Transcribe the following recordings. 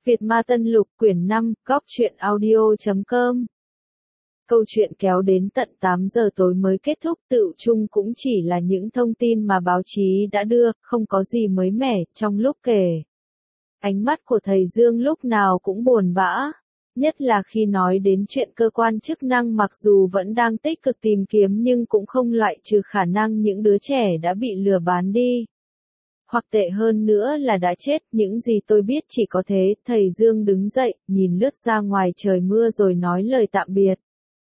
Việt Ma Tân Lục quyển 5, góc truyện audio.com. Câu chuyện kéo đến tận 8 giờ tối mới kết thúc, tựu chung cũng chỉ là những thông tin mà báo chí đã đưa, không có gì mới mẻ. Trong lúc kể, ánh mắt của thầy Dương lúc nào cũng buồn bã, nhất là khi nói đến chuyện cơ quan chức năng, mặc dù vẫn đang tích cực tìm kiếm nhưng cũng không loại trừ khả năng những đứa trẻ đã bị lừa bán đi. Hoặc tệ hơn nữa là đã chết. Những gì tôi biết chỉ có thế. Thầy Dương đứng dậy, nhìn lướt ra ngoài trời mưa rồi nói lời tạm biệt.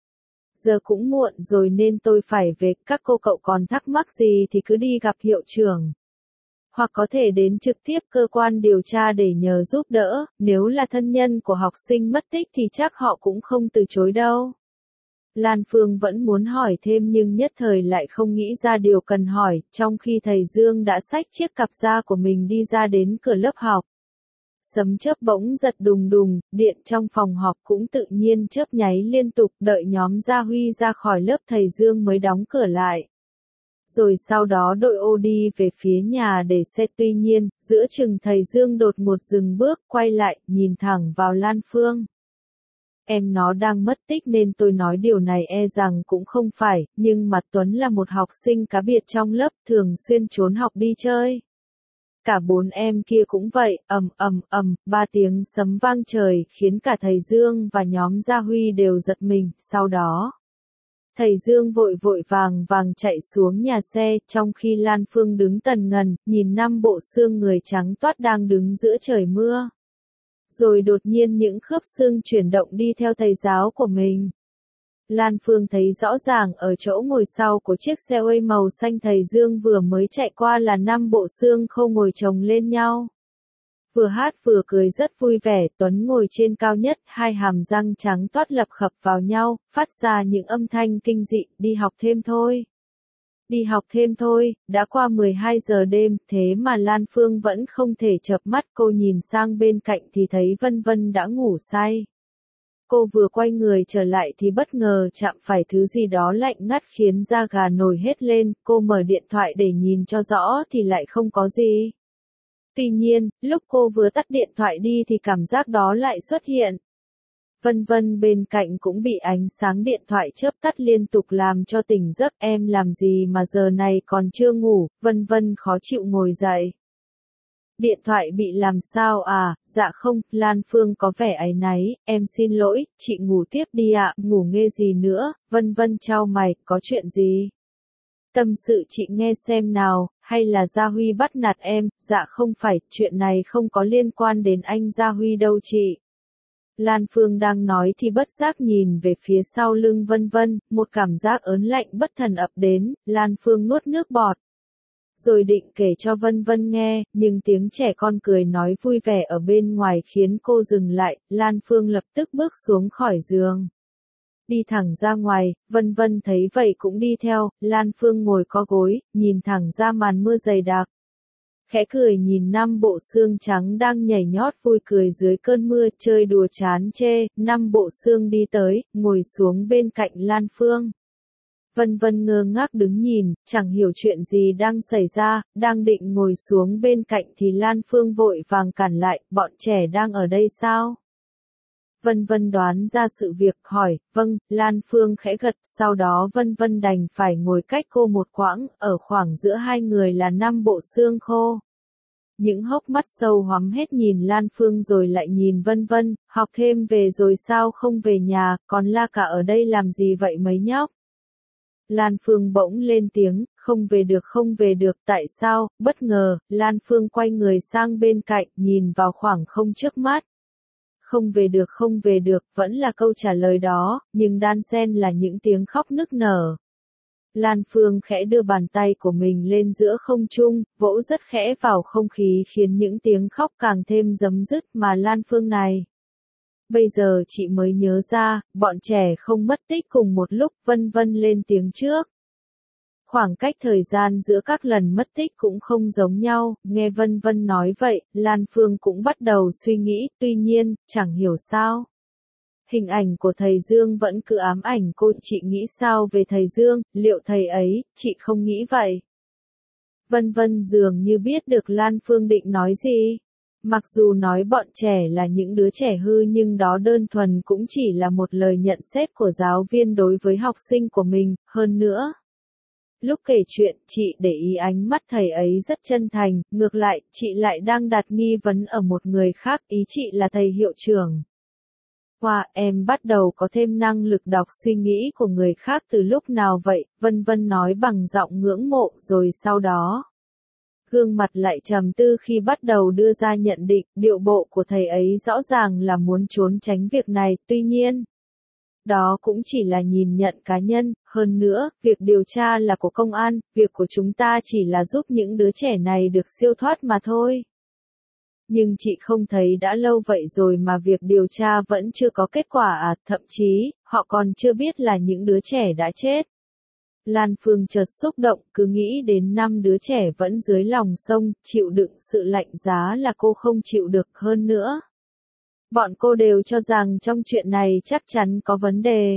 Giờ cũng muộn rồi nên tôi phải về, các cô cậu còn thắc mắc gì thì cứ đi gặp hiệu trưởng. Hoặc có thể đến trực tiếp cơ quan điều tra để nhờ giúp đỡ, nếu là thân nhân của học sinh mất tích thì chắc họ cũng không từ chối đâu. Lan Phương vẫn muốn hỏi thêm nhưng nhất thời lại không nghĩ ra điều cần hỏi, trong khi thầy Dương đã xách chiếc cặp da của mình đi ra đến cửa lớp học. Sấm chớp bỗng giật đùng đùng, điện trong phòng họp cũng tự nhiên chớp nháy liên tục, đợi nhóm Gia Huy ra khỏi lớp thầy Dương mới đóng cửa lại. Rồi sau đó đội ô đi về phía nhà để xe, tuy nhiên, giữa chừng thầy Dương đột ngột dừng bước, quay lại, nhìn thẳng vào Lan Phương. Em nó đang mất tích nên tôi nói điều này e rằng cũng không phải, nhưng mà Tuấn là một học sinh cá biệt trong lớp, thường xuyên trốn học đi chơi. Cả bốn em kia cũng vậy, ba tiếng sấm vang trời, khiến cả thầy Dương và nhóm Gia Huy đều giật mình. Sau đó, thầy Dương vội vàng chạy xuống nhà xe, trong khi Lan Phương đứng tần ngần, nhìn 5 bộ xương người trắng toát đang đứng giữa trời mưa. Rồi đột nhiên những khớp xương chuyển động đi theo thầy giáo của mình. Lan Phương thấy rõ ràng ở chỗ ngồi sau của chiếc xe Way màu xanh thầy Dương vừa mới chạy qua là 5 bộ xương khâu ngồi chồng lên nhau. Vừa hát vừa cười rất vui vẻ, Tuấn ngồi trên cao nhất, hai hàm răng trắng toát lập khập vào nhau, phát ra những âm thanh kinh dị. Đi học thêm thôi. Đi học thêm thôi. Đã qua 12 giờ đêm, thế mà Lan Phương vẫn không thể chợp mắt. Cô nhìn sang bên cạnh thì thấy Vân Vân đã ngủ say. Cô vừa quay người trở lại thì bất ngờ chạm phải thứ gì đó lạnh ngắt khiến da gà nổi hết lên. Cô mở điện thoại để nhìn cho rõ thì lại không có gì. Tuy nhiên, lúc cô vừa tắt điện thoại đi thì cảm giác đó lại xuất hiện. Vân Vân bên cạnh cũng bị ánh sáng điện thoại chớp tắt liên tục làm cho tỉnh giấc. Em làm gì mà giờ này còn chưa ngủ? Vân Vân khó chịu ngồi dậy. Điện thoại bị làm sao à? Dạ không, Lan Phương có vẻ áy náy, em xin lỗi, chị ngủ tiếp đi ạ. Ngủ nghe gì nữa? Vân Vân chau mày, có chuyện gì? Tâm sự chị nghe xem nào, hay là Gia Huy bắt nạt em? Dạ không phải, chuyện này không có liên quan đến anh Gia Huy đâu chị. Lan Phương đang nói thì bất giác nhìn về phía sau lưng Vân Vân, một cảm giác ớn lạnh bất thần ập đến. Lan Phương nuốt nước bọt. Rồi định kể cho Vân Vân nghe, nhưng tiếng trẻ con cười nói vui vẻ ở bên ngoài khiến cô dừng lại. Lan Phương lập tức bước xuống khỏi giường. Đi thẳng ra ngoài, Vân Vân thấy vậy cũng đi theo. Lan Phương ngồi co gối, nhìn thẳng ra màn mưa dày đặc. Khẽ cười nhìn 5 bộ xương trắng đang nhảy nhót vui cười dưới cơn mưa, chơi đùa chán chê. 5 bộ xương đi tới, ngồi xuống bên cạnh Lan Phương. Vân Vân ngơ ngác đứng nhìn, chẳng hiểu chuyện gì đang xảy ra, đang định ngồi xuống bên cạnh thì Lan Phương vội vàng cản lại. Bọn trẻ đang ở đây sao? Vân Vân đoán ra sự việc, hỏi. Vâng. Lan Phương khẽ gật, sau đó Vân Vân đành phải ngồi cách cô một quãng, ở khoảng giữa hai người là 5 bộ xương khô. Những hốc mắt sâu hoắm hết nhìn Lan Phương rồi lại nhìn Vân Vân. Học thêm về rồi sao không về nhà, còn la cả ở đây làm gì vậy mấy nhóc? Lan Phương bỗng lên tiếng, không về được, tại sao? Bất ngờ, Lan Phương quay người sang bên cạnh, nhìn vào khoảng không trước mắt. Không về được, vẫn là câu trả lời đó, nhưng đan xen là những tiếng khóc nức nở. Lan Phương khẽ đưa bàn tay của mình lên giữa không trung, vỗ rất khẽ vào không khí khiến những tiếng khóc càng thêm rấm rứt. Mà Lan Phương này. Bây giờ chị mới nhớ ra, bọn trẻ không mất tích cùng một lúc. Vân Vân lên tiếng trước. Khoảng cách thời gian giữa các lần mất tích cũng không giống nhau. Nghe Vân Vân nói vậy, Lan Phương cũng bắt đầu suy nghĩ, tuy nhiên, chẳng hiểu sao. Hình ảnh của thầy Dương vẫn cứ ám ảnh cô. Chị nghĩ sao về thầy Dương? Liệu thầy ấy, chị không nghĩ vậy? Vân Vân dường như biết được Lan Phương định nói gì. Mặc dù nói bọn trẻ là những đứa trẻ hư nhưng đó đơn thuần cũng chỉ là một lời nhận xét của giáo viên đối với học sinh của mình, hơn nữa. Lúc kể chuyện, chị để ý ánh mắt thầy ấy rất chân thành, ngược lại, chị lại đang đặt nghi vấn ở một người khác, ý chị là thầy hiệu trưởng. Wow, em bắt đầu có thêm năng lực đọc suy nghĩ của người khác từ lúc nào vậy, Vân Vân nói bằng giọng ngưỡng mộ rồi sau đó. Gương mặt lại trầm tư khi bắt đầu đưa ra nhận định, điệu bộ của thầy ấy rõ ràng là muốn trốn tránh việc này, tuy nhiên. Đó cũng chỉ là nhìn nhận cá nhân, hơn nữa, việc điều tra là của công an, việc của chúng ta chỉ là giúp những đứa trẻ này được siêu thoát mà thôi. Nhưng chị không thấy đã lâu vậy rồi mà việc điều tra vẫn chưa có kết quả à, thậm chí, họ còn chưa biết là những đứa trẻ đã chết. Lan Phương chợt xúc động, cứ nghĩ đến 5 đứa trẻ vẫn dưới lòng sông, chịu đựng sự lạnh giá là cô không chịu được hơn nữa. Bọn cô đều cho rằng trong chuyện này chắc chắn có vấn đề.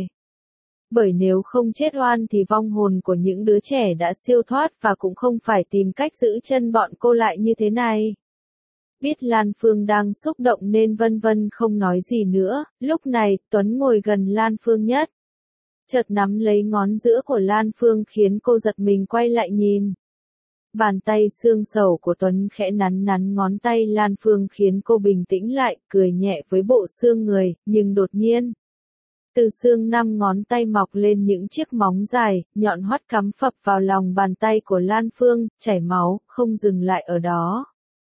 Bởi nếu không chết oan thì vong hồn của những đứa trẻ đã siêu thoát và cũng không phải tìm cách giữ chân bọn cô lại như thế này. Biết Lan Phương đang xúc động nên Vân Vân không nói gì nữa, lúc này Tuấn ngồi gần Lan Phương nhất. Chợt nắm lấy ngón giữa của Lan Phương khiến cô giật mình quay lại nhìn. Bàn tay xương sầu của Tuấn khẽ nắn nắn ngón tay Lan Phương khiến cô bình tĩnh lại, cười nhẹ với bộ xương người, nhưng đột nhiên. Từ xương 5 ngón tay mọc lên những chiếc móng dài, nhọn hoắt cắm phập vào lòng bàn tay của Lan Phương, chảy máu, không dừng lại ở đó.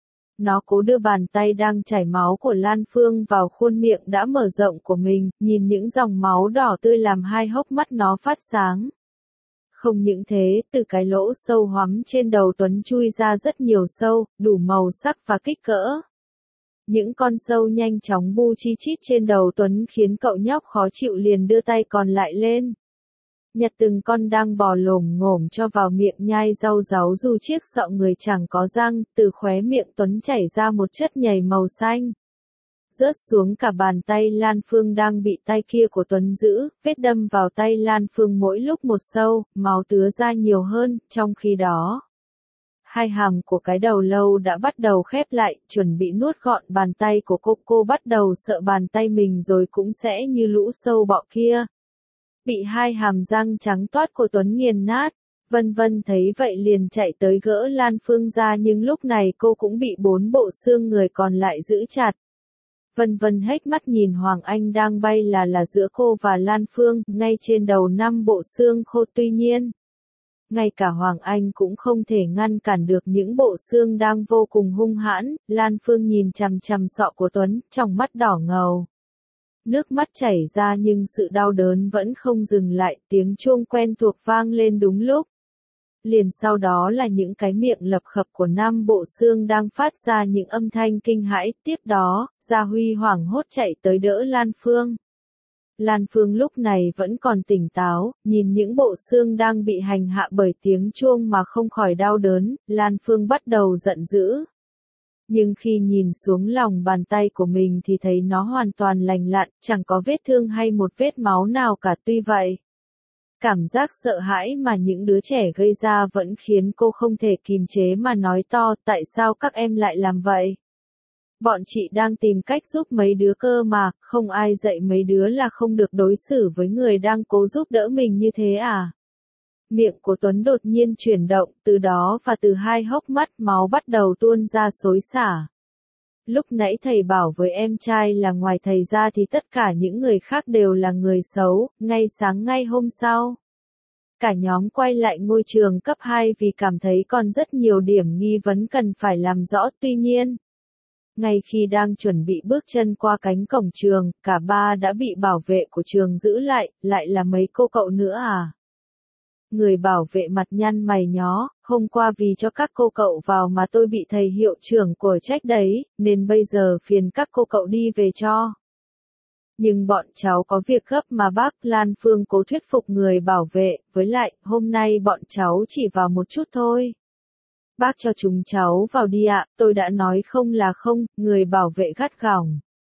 Nó cố đưa bàn tay đang chảy máu của Lan Phương vào khuôn miệng đã mở rộng của mình, nhìn những dòng máu đỏ tươi làm hai hốc mắt nó phát sáng. Không những thế, từ cái lỗ sâu hoắm trên đầu Tuấn chui ra rất nhiều sâu, đủ màu sắc và kích cỡ. Những con sâu nhanh chóng bu chi chít trên đầu Tuấn khiến cậu nhóc khó chịu liền đưa tay còn lại lên. Nhặt từng con đang bò lồm ngổm cho vào miệng nhai rau ráu dù chiếc sọ người chẳng có răng, từ khóe miệng Tuấn chảy ra một chất nhầy màu xanh. Rớt xuống cả bàn tay Lan Phương đang bị tay kia của Tuấn giữ, vết đâm vào tay Lan Phương mỗi lúc một sâu, máu tứa ra nhiều hơn, trong khi đó. Hai hàm của cái đầu lâu đã bắt đầu khép lại, chuẩn bị nuốt gọn bàn tay của cô bắt đầu sợ bàn tay mình rồi cũng sẽ như lũ sâu bọ kia. Bị hai hàm răng trắng toát của Tuấn nghiền nát. Vân Vân thấy vậy liền chạy tới gỡ Lan Phương ra nhưng lúc này cô cũng bị 4 bộ xương người còn lại giữ chặt. Vân Vân hếch mắt nhìn Hoàng Anh đang bay là giữa cô và Lan Phương, ngay trên đầu 5 bộ xương khô tuy nhiên. Ngay cả Hoàng Anh cũng không thể ngăn cản được những bộ xương đang vô cùng hung hãn, Lan Phương nhìn chằm chằm sọ của Tuấn, trong mắt đỏ ngầu. Nước mắt chảy ra nhưng sự đau đớn vẫn không dừng lại, tiếng chuông quen thuộc vang lên đúng lúc. Liền sau đó là những cái miệng lập khập của 5 bộ xương đang phát ra những âm thanh kinh hãi, tiếp đó, Gia Huy hoảng hốt chạy tới đỡ Lan Phương. Lan Phương lúc này vẫn còn tỉnh táo, nhìn những bộ xương đang bị hành hạ bởi tiếng chuông mà không khỏi đau đớn, Lan Phương bắt đầu giận dữ. Nhưng khi nhìn xuống lòng bàn tay của mình thì thấy nó hoàn toàn lành lặn, chẳng có vết thương hay một vết máu nào cả tuy vậy. Cảm giác sợ hãi mà những đứa trẻ gây ra vẫn khiến cô không thể kìm chế mà nói to, tại sao các em lại làm vậy? Bọn chị đang tìm cách giúp mấy đứa cơ mà, không ai dạy mấy đứa là không được đối xử với người đang cố giúp đỡ mình như thế à? Miệng của Tuấn đột nhiên chuyển động, từ đó và từ hai hốc mắt máu bắt đầu tuôn ra xối xả. Lúc nãy thầy bảo với em trai là ngoài thầy ra thì tất cả những người khác đều là người xấu, ngay sáng ngay hôm sau. Cả nhóm quay lại ngôi trường cấp 2 vì cảm thấy còn rất nhiều điểm nghi vấn cần phải làm rõ tuy nhiên. Ngay khi đang chuẩn bị bước chân qua cánh cổng trường, cả ba đã bị bảo vệ của trường giữ lại là mấy cô cậu nữa à? Người bảo vệ mặt nhăn mày nhó, hôm qua vì cho các cô cậu vào mà tôi bị thầy hiệu trưởng của trách đấy, nên bây giờ phiền các cô cậu đi về cho. Nhưng bọn cháu có việc gấp mà bác Lan Phương cố thuyết phục người bảo vệ, với lại, hôm nay bọn cháu chỉ vào một chút thôi. Bác cho chúng cháu vào đi ạ, tôi đã nói không là không, người bảo vệ gắt gỏng.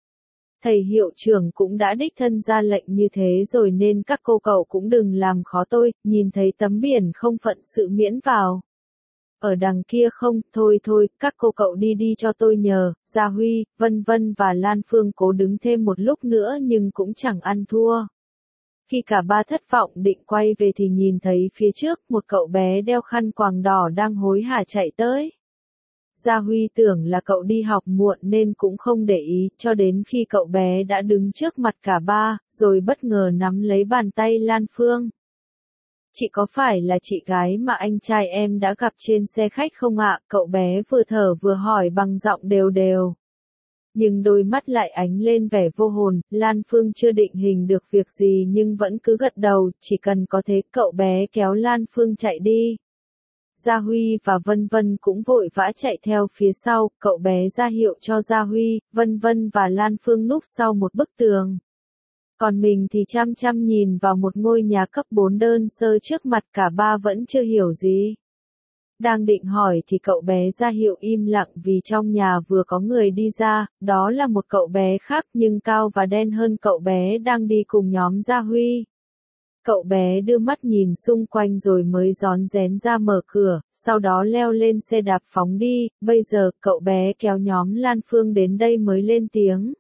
Thầy hiệu trưởng cũng đã đích thân ra lệnh như thế rồi nên các cô cậu cũng đừng làm khó tôi, nhìn thấy tấm biển không phận sự miễn vào. Ở đằng kia không, thôi thôi, các cô cậu đi đi cho tôi nhờ. Gia Huy, Vân Vân và Lan Phương cố đứng thêm một lúc nữa nhưng cũng chẳng ăn thua. Khi cả ba thất vọng định quay về thì nhìn thấy phía trước một cậu bé đeo khăn quàng đỏ đang hối hả chạy tới. Gia Huy tưởng là cậu đi học muộn nên cũng không để ý, cho đến khi cậu bé đã đứng trước mặt cả ba, rồi bất ngờ nắm lấy bàn tay Lan Phương. Chị có phải là chị gái mà anh trai em đã gặp trên xe khách không ạ? Cậu bé vừa thở vừa hỏi bằng giọng đều đều. Nhưng đôi mắt lại ánh lên vẻ vô hồn, Lan Phương chưa định hình được việc gì nhưng vẫn cứ gật đầu, chỉ cần có thế cậu bé kéo Lan Phương chạy đi. Gia Huy và Vân Vân cũng vội vã chạy theo phía sau, cậu bé ra hiệu cho Gia Huy, Vân Vân và Lan Phương núp sau một bức tường. Còn mình thì chăm chăm nhìn vào một ngôi nhà cấp 4 đơn sơ trước mặt, cả ba vẫn chưa hiểu gì. Đang định hỏi thì cậu bé ra hiệu im lặng vì trong nhà vừa có người đi ra, đó là một cậu bé khác nhưng cao và đen hơn cậu bé đang đi cùng nhóm Gia Huy. Cậu bé đưa mắt nhìn xung quanh rồi mới rón rén ra mở cửa, sau đó leo lên xe đạp phóng đi, bây giờ cậu bé kéo nhóm Lan Phương đến đây mới lên tiếng.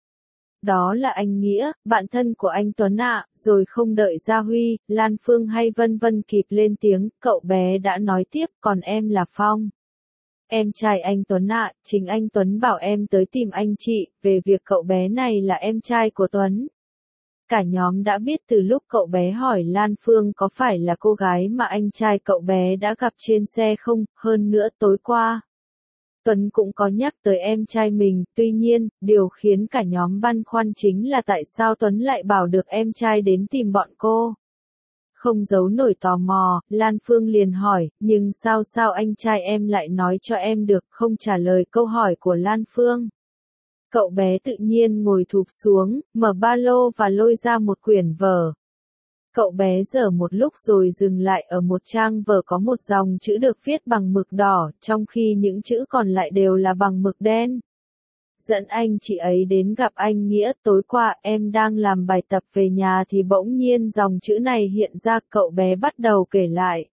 Đó là anh Nghĩa, bạn thân của anh Tuấn ạ. Rồi không đợi Gia Huy, Lan Phương hay Vân Vân kịp lên tiếng, cậu bé đã nói tiếp, còn em là Phong. Em trai anh Tuấn ạ, chính anh Tuấn bảo em tới tìm anh chị, về việc cậu bé này là em trai của Tuấn. Cả nhóm đã biết từ lúc cậu bé hỏi Lan Phương có phải là cô gái mà anh trai cậu bé đã gặp trên xe không, hơn nữa tối qua. Tuấn cũng có nhắc tới em trai mình, tuy nhiên, điều khiến cả nhóm băn khoăn chính là tại sao Tuấn lại bảo được em trai đến tìm bọn cô. Không giấu nổi tò mò, Lan Phương liền hỏi, nhưng sao anh trai em lại nói cho em được, không trả lời câu hỏi của Lan Phương. Cậu bé tự nhiên ngồi thụp xuống, mở ba lô và lôi ra một quyển vở. Cậu bé dở một lúc rồi dừng lại ở một trang vở có một dòng chữ được viết bằng mực đỏ, trong khi những chữ còn lại đều là bằng mực đen. Dẫn anh chị ấy đến gặp anh Nghĩa, tối qua em đang làm bài tập về nhà thì bỗng nhiên dòng chữ này hiện ra, cậu bé bắt đầu kể lại.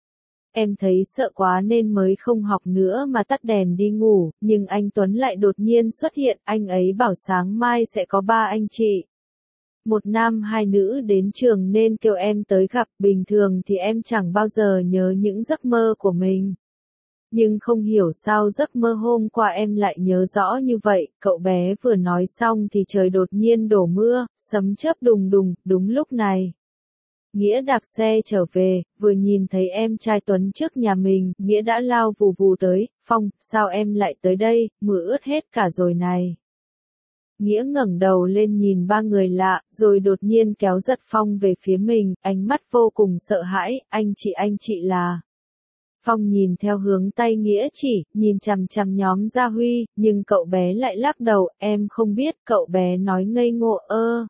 Em thấy sợ quá nên mới không học nữa mà tắt đèn đi ngủ, nhưng anh Tuấn lại đột nhiên xuất hiện, anh ấy bảo sáng mai sẽ có 3 anh chị. 1 nam 2 nữ đến trường nên kêu em tới gặp, bình thường thì em chẳng bao giờ nhớ những giấc mơ của mình. Nhưng không hiểu sao giấc mơ hôm qua em lại nhớ rõ như vậy, cậu bé vừa nói xong thì trời đột nhiên đổ mưa, sấm chớp đùng đùng, đúng lúc này. Nghĩa đạp xe trở về, vừa nhìn thấy em trai Tuấn trước nhà mình, Nghĩa đã lao vù vù tới, Phong, sao em lại tới đây, mưa ướt hết cả rồi này. Nghĩa ngẩng đầu lên nhìn ba người lạ, rồi đột nhiên kéo giật Phong về phía mình, ánh mắt vô cùng sợ hãi, anh chị là. Phong nhìn theo hướng tay Nghĩa chỉ, nhìn chằm chằm nhóm Gia Huy, nhưng cậu bé lại lắc đầu, em không biết, cậu bé nói ngây ngô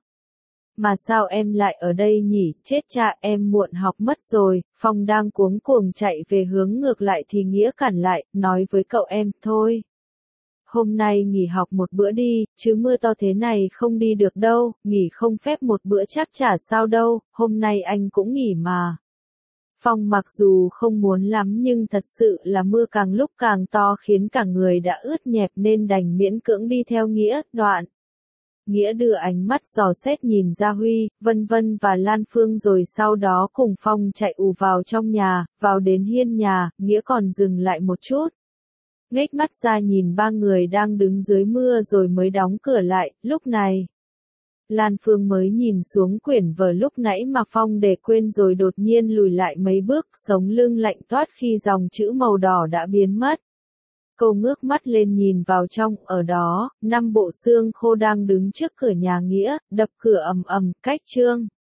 Mà sao em lại ở đây nhỉ, chết cha em muộn học mất rồi, Phong đang cuống cuồng chạy về hướng ngược lại thì Nghĩa cản lại, nói với cậu em, thôi. Hôm nay nghỉ học một bữa đi, chứ mưa to thế này không đi được đâu, nghỉ không phép một bữa chắc chả sao đâu, hôm nay anh cũng nghỉ mà. Phong mặc dù không muốn lắm nhưng thật sự là mưa càng lúc càng to khiến cả người đã ướt nhẹp nên đành miễn cưỡng đi theo Nghĩa, đoạn. Nghĩa đưa ánh mắt dò xét nhìn Gia Huy, Vân Vân và Lan Phương rồi sau đó cùng Phong chạy ù vào trong nhà, vào đến hiên nhà, Nghĩa còn dừng lại một chút. Ngếch mắt ra nhìn ba người đang đứng dưới mưa rồi mới đóng cửa lại, lúc này. Lan Phương mới nhìn xuống quyển vở lúc nãy mà Phong để quên rồi đột nhiên lùi lại mấy bước, sống lưng lạnh toát khi dòng chữ màu đỏ đã biến mất. Cô ngước mắt lên nhìn vào trong, ở đó, 5 bộ xương khô đang đứng trước cửa nhà Nghĩa, đập cửa ầm ầm, cách chương.